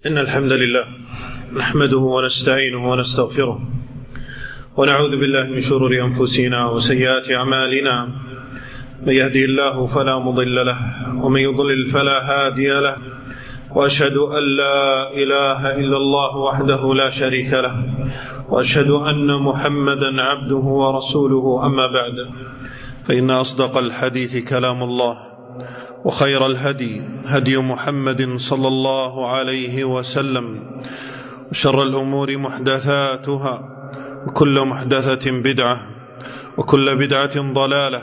إن الحمد لله نحمده ونستعينه ونستغفره ونعوذ بالله من شرور أنفسنا وسيئات أعمالنا. من يهدي الله فلا مضل له ومن يضلل فلا هادي له، وأشهد أن لا إله إلا الله وحده لا شريك له، وأشهد أن محمدا عبده ورسوله. أما بعد، فإن أصدق الحديث كلام الله، وخير الهدي هدي محمد صلى الله عليه وسلم، وشر الأمور محدثاتها، وكل محدثة بدعة، وكل بدعة ضلالة،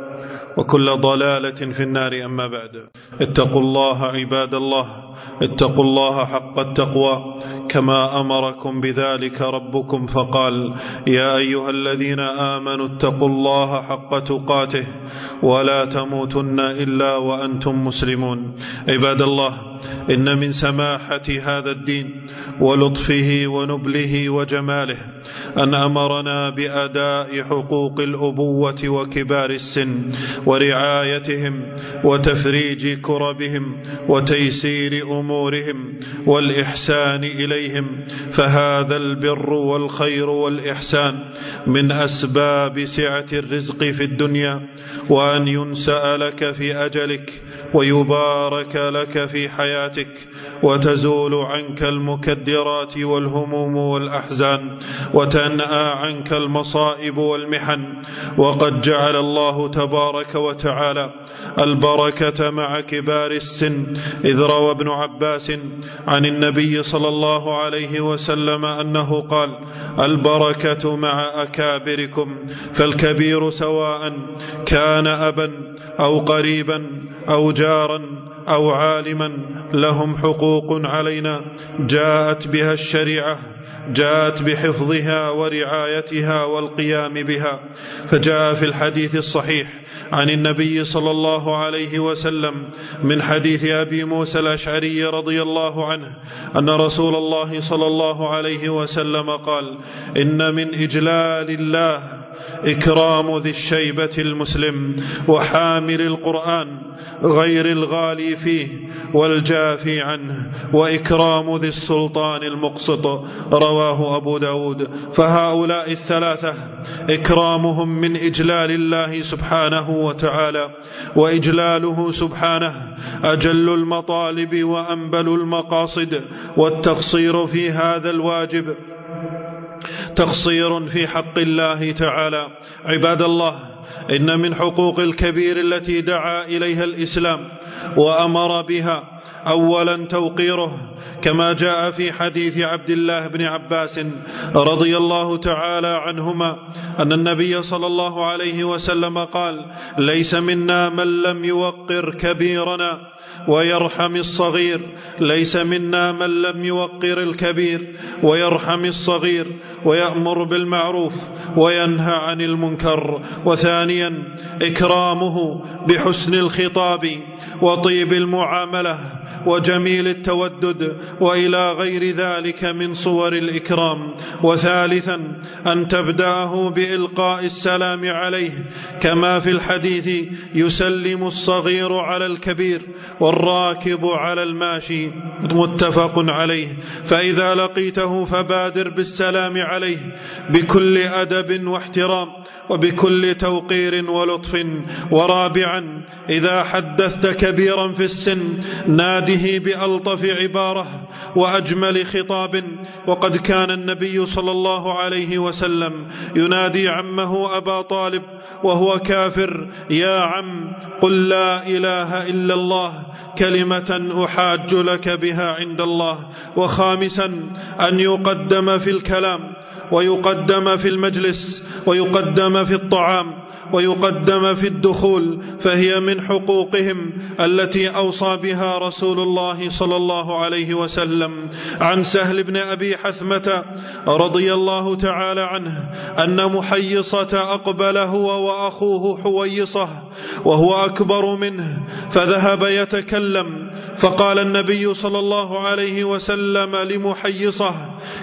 وكل ضلالة في النار. أما بعد، اتقوا الله عباد الله، اتقوا الله حق التقوى كما أمركم بذلك ربكم، فقال: يا أيها الذين آمنوا اتقوا الله حق تقاته ولا تموتن إلا وأنتم مسلمون. عباد الله، إن من سماحة هذا الدين ولطفه ونبله وجماله أن أمرنا بأداء حقوق الأبوة وكبار السن ورعايتهم وتفريج كربهم وتيسير أمورهم والإحسان إليهم، فهذا البر والخير والإحسان من أسباب سعة الرزق في الدنيا، وأن ينسأ لك في أجلك ويبارك لك في حياتك، وتزول عنك المكدرات والهموم والأحزان، وتنأى عنك المصائب والمحن. وقد جعل الله تبارك وتعالى البركة مع كبار السن، إذ روى ابن عباس عن النبي صلى الله عليه وسلم أنه قال: البركة مع أكابركم، فالكبير سواء كان أبا أو قريبا أو جارا أو عالما لهم حقوق علينا جاءت بها الشريعة، جاءت بحفظها ورعايتها والقيام بها. فجاء في الحديث الصحيح عن النبي صلى الله عليه وسلم من حديث أبي موسى الأشعري رضي الله عنه أن رسول الله صلى الله عليه وسلم قال: إن من إجلال الله إكرام ذي الشيبة المسلم وحامل القرآن غير الغالي فيه والجافي عنه، وإكرام ذي السلطان المقسط. رواه أبو داود. فهؤلاء الثلاثة إكرامهم من إجلال الله سبحانه وتعالى، وإجلاله سبحانه أجل المطالب وأنبل المقاصد، والتقصير في هذا الواجب تقصير في حق الله تعالى. عباد الله، إن من حقوق الكبير التي دعا إليها الإسلام وأمر بها أولا توقيره، كما جاء في حديث عبد الله بن عباس رضي الله تعالى عنهما أن النبي صلى الله عليه وسلم قال: ليس منا من لم يوقر كبيرنا ويرحم الصغير. ليس منا من لم يوقر الكبير ويرحم الصغير، ويأمر بالمعروف وينهى عن المنكر. وثانيا إكرامه بحسن الخطاب وطيب المعاملة وجميل التودد وإلى غير ذلك من صور الإكرام. وثالثا أن تبدأه بإلقاء السلام عليه، كما في الحديث: يسلم الصغير على الكبير والراكب على الماشي، متفق عليه. فإذا لقيته فبادر بالسلام عليه بكل أدب واحترام وبكل توقير ولطف. ورابعا إذا حدثت كبيرا في السن ناده بألطف عبارة وأجمل خطاب. وقد كان النبي صلى الله عليه وسلم ينادي عمه أبا طالب وهو كافر: يا عم، قل لا إله إلا الله، كلمة أحاج لك بها عند الله. وخامسا أن يقدم في الكلام، ويقدم في المجلس، ويقدم في الطعام، ويقدم في الدخول، فهي من حقوقهم التي أوصى بها رسول الله صلى الله عليه وسلم. عن سهل بن أبي حثمة رضي الله تعالى عنه أن محيصة أقبل هو وأخوه حويصة وهو أكبر منه، فذهب يتكلم، فقال النبي صلى الله عليه وسلم لمحيصة: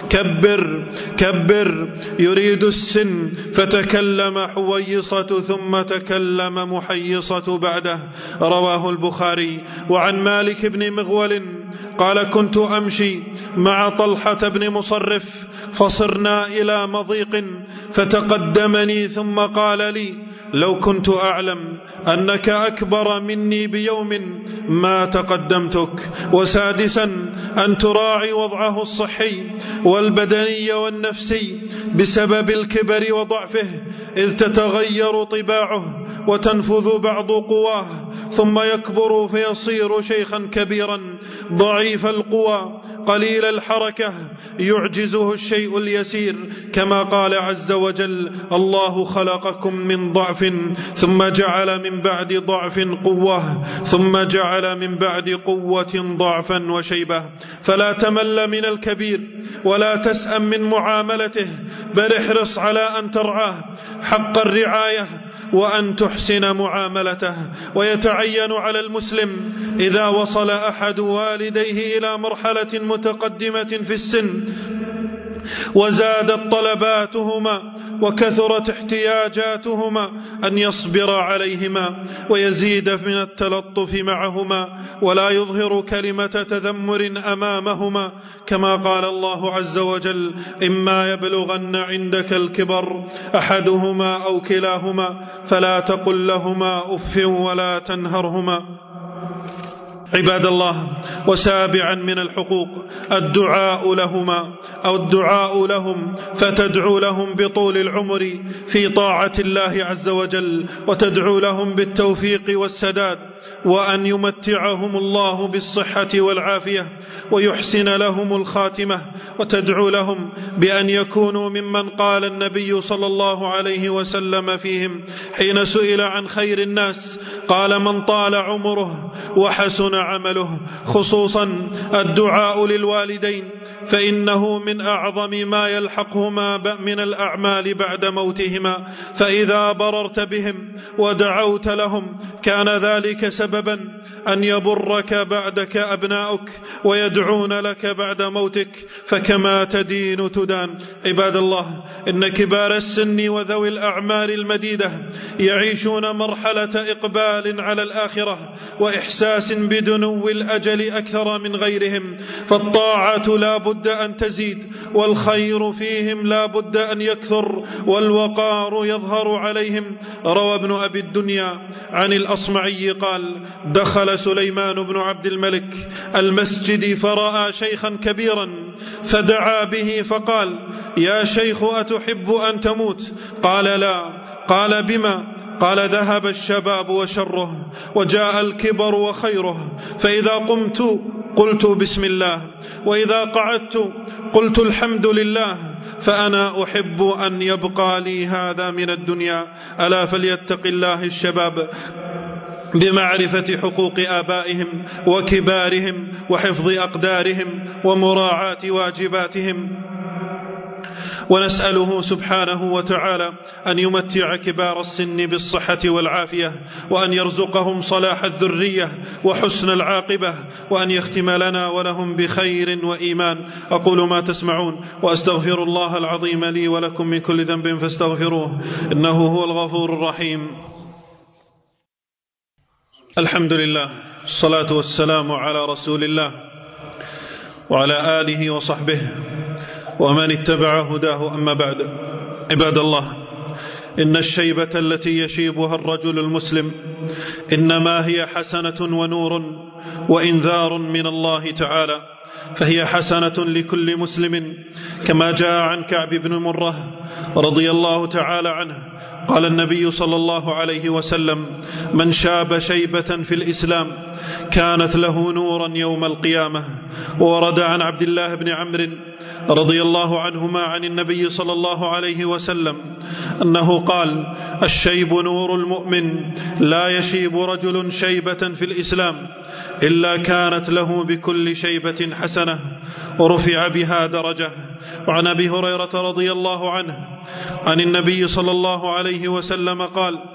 كبر كبر، يريد السن. فتكلم حويصة ثم تكلم محيصة بعده. رواه البخاري. وعن مالك بن مغول قال: كنت أمشي مع طلحة بن مصرف فصرنا إلى مضيق فتقدمني ثم قال لي: لو كنت أعلم أنك أكبر مني بيوم ما تقدمتك. وسادسا أن تراعي وضعه الصحي والبدني والنفسي بسبب الكبر وضعفه، إذ تتغير طباعه وتنفذ بعض قواه، ثم يكبر فيصير شيخا كبيرا ضعيف القوى قليل الحركة يعجزه الشيء اليسير، كما قال عز وجل: الله خلقكم من ضعف ثم جعل من بعد ضعف قوة ثم جعل من بعد قوة ضعفا وشيبة. فلا تمل من الكبير ولا تسأم من معاملته، بل احرص على أن ترعاه حق الرعاية وأن تحسن معاملته. ويتعين على المسلم إذا وصل أحد والديه إلى مرحلة متقدمة في السن وزادت طلباتهما وكثرت احتياجاتهما أن يصبر عليهما ويزيد من التلطف معهما، ولا يظهر كلمة تذمر أمامهما، كما قال الله عز وجل: إما يبلغن عندك الكبر أحدهما أو كلاهما فلا تقل لهما أف ولا تنهرهما. عباد الله، وسابعا من الحقوق الدعاء لهما أو الدعاء لهم، فتدعو لهم بطول العمر في طاعة الله عز وجل، وتدعو لهم بالتوفيق والسداد، وأن يمتعهم الله بالصحة والعافية ويحسن لهم الخاتمة، وتدعو لهم بأن يكونوا ممن قال النبي صلى الله عليه وسلم فيهم حين سئل عن خير الناس قال: من طال عمره وحسن عمله. خصوصا الدعاء للوالدين، فإنه من أعظم ما يلحقهما من الأعمال بعد موتهما، فإذا بررت بهم ودعوت لهم كان ذلك سببا أن يبرك بعدك أبناؤك ويدعون لك بعد موتك، فكما تدين تدان. عباد الله، إن كبار السن وذوي الأعمار المديدة يعيشون مرحلة إقبال على الآخرة وإحساس بدنو الأجل أكثر من غيرهم، فالطاعة لا بد أن تزيد، والخير فيهم لا بد أن يكثر، والوقار يظهر عليهم. روى ابن أبي الدنيا عن الأصمعي قال: دخل سليمان بن عبد الملك المسجد فرأى شيخا كبيرا فدعا به فقال: يا شيخ، أتحب أن تموت؟ قال: لا. قال: بما؟ قال: ذهب الشباب وشره وجاء الكبر وخيره، فإذا قمت قلت بسم الله، وإذا قعدت قلت الحمد لله، فأنا أحب أن يبقى لي هذا من الدنيا. ألا فليتق الله الشباب بمعرفة حقوق آبائهم وكبارهم وحفظ أقدارهم ومراعاة واجباتهم. ونسأله سبحانه وتعالى أن يمتع كبار السن بالصحة والعافية، وأن يرزقهم صلاح الذرية وحسن العاقبة، وأن يختم لنا ولهم بخير وإيمان. أقول ما تسمعون، وأستغفر الله العظيم لي ولكم من كل ذنب فاستغفروه، إنه هو الغفور الرحيم. الحمد لله، الصلاة والسلام على رسول الله وعلى آله وصحبه ومن اتبع هداه، أما بعد. عباد الله، إن الشيبة التي يشيبها الرجل المسلم إنما هي حسنة ونور وإنذار من الله تعالى، فهي حسنة لكل مسلم، كما جاء عن كعب بن مرة رضي الله تعالى عنه قال النبي صلى الله عليه وسلم: من شاب شيبة في الإسلام كانت له نورا يوم القيامة. ورد عن عبد الله بن عمرو رضي الله عنهما عن النبي صلى الله عليه وسلم أنه قال: الشيب نور المؤمن، لا يشيب رجل شيبة في الإسلام إلا كانت له بكل شيبة حسنة ورفع بها درجة. وعن أبي هريرة رضي الله عنه عن النبي صلى الله عليه وسلم قال: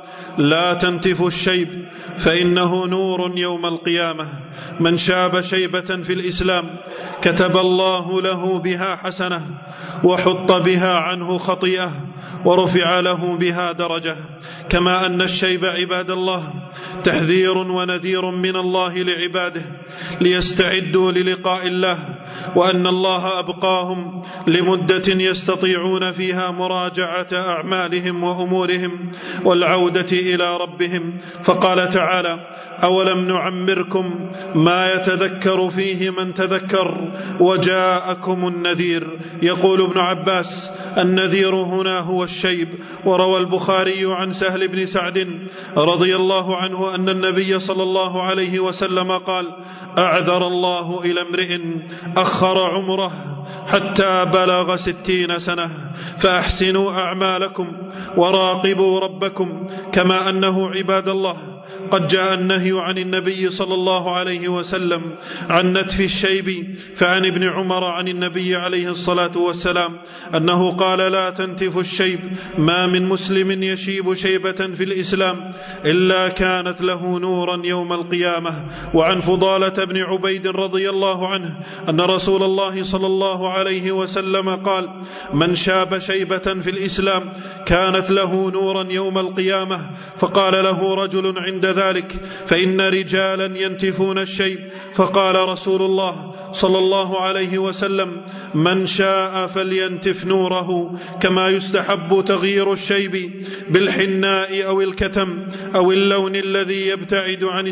لا تنتفوا الشيب فإنه نور يوم القيامة. من شاب شيبة في الإسلام كتب الله له بها حسنة وحط بها عنه خطيئة ورفع له بها درجة. كما أن الشيب عباد الله تحذير ونذير من الله لعباده ليستعدوا للقاء الله، وأن الله أبقاهم لمدة يستطيعون فيها مراجعة أعمالهم وأمورهم والعودة إلى ربهم. فقال تعالى: أولم نعمركم ما يتذكر فيه من تذكر وجاءكم النذير. يقول ابن عباس: النذير هنا هو الشيب. وروى البخاري عن سهل بن سعد رضي الله عنه أن النبي صلى الله عليه وسلم قال: أعذر الله إلى امرئ أخر عمره حتى بلغ 60 سنة فأحسنوا أعمالكم وراقبوا ربكم. كما أنه عباد الله قد جاء النهي عن النبي صلى الله عليه وسلم عن نتف الشيب. فعن ابن عمر عن النبي عليه الصلاة والسلام أنه قال: لا تنتف الشيب، ما من مسلم يشيب شيبة في الإسلام إلا كانت له نورا يوم القيامة. وعن فضالة بن عبيد رضي الله عنه أن رسول الله صلى الله عليه وسلم قال: من شاب شيبة في الإسلام كانت له نورا يوم القيامة. فقال له رجل عند ذلك: فإن رجالا ينتفون الشيب. فقال رسول الله صلى الله عليه وسلم: من شاء فلينتف نوره. كما يستحب تغيير الشيب بالحناء أو الكتم أو اللون الذي يبتعد عن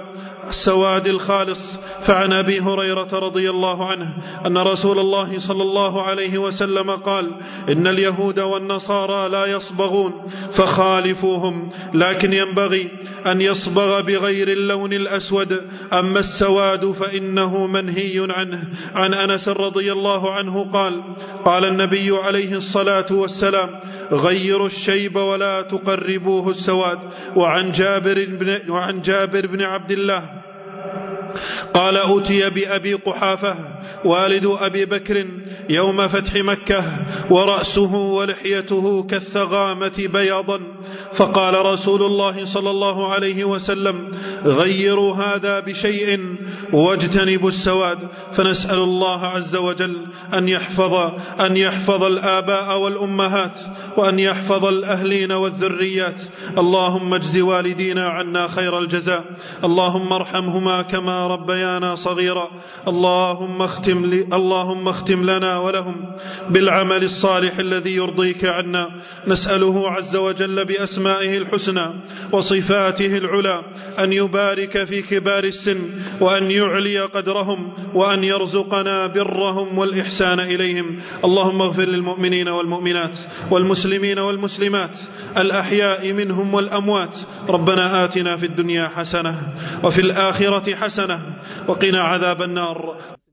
السواد الخالص. فعن أبي هريرة رضي الله عنه أن رسول الله صلى الله عليه وسلم قال: إن اليهود والنصارى لا يصبغون فخالفوهم، لكن ينبغي أن يصبغ بغير اللون الأسود، أما السواد فإنه منهي عنه. عن أنس رضي الله عنه قال: قال النبي عليه الصلاة والسلام: غيروا الشيب ولا تقربوه السواد. وعن جابر بن عبد الله قال: أتي بأبي قحافة والد أبي بكر يوم فتح مكة ورأسه ولحيته كالثغامة بياضا، فقال رسول الله صلى الله عليه وسلم: غيروا هذا بشيء واجتنبوا السواد. فنسأل الله عز وجل أن يحفظ الآباء والأمهات، وأن يحفظ الأهلين والذريات. اللهم اجز والدينا عنا خير الجزاء، اللهم ارحمهما كما ربيانا صغيرا. اللهم اختم لنا ولهم بالعمل الصالح الذي يرضيك عنا. نسأله عز وجل بأسمائه الحسنى وصفاته العلى أن يبارك في كبار السن، وأن يعلي قدرهم، وأن يرزقنا برهم والإحسان إليهم. اللهم اغفر للمؤمنين والمؤمنات والمسلمين والمسلمات الأحياء منهم والأموات. ربنا آتنا في الدنيا حسنة وفي الآخرة حسنة وقنا عذاب النار.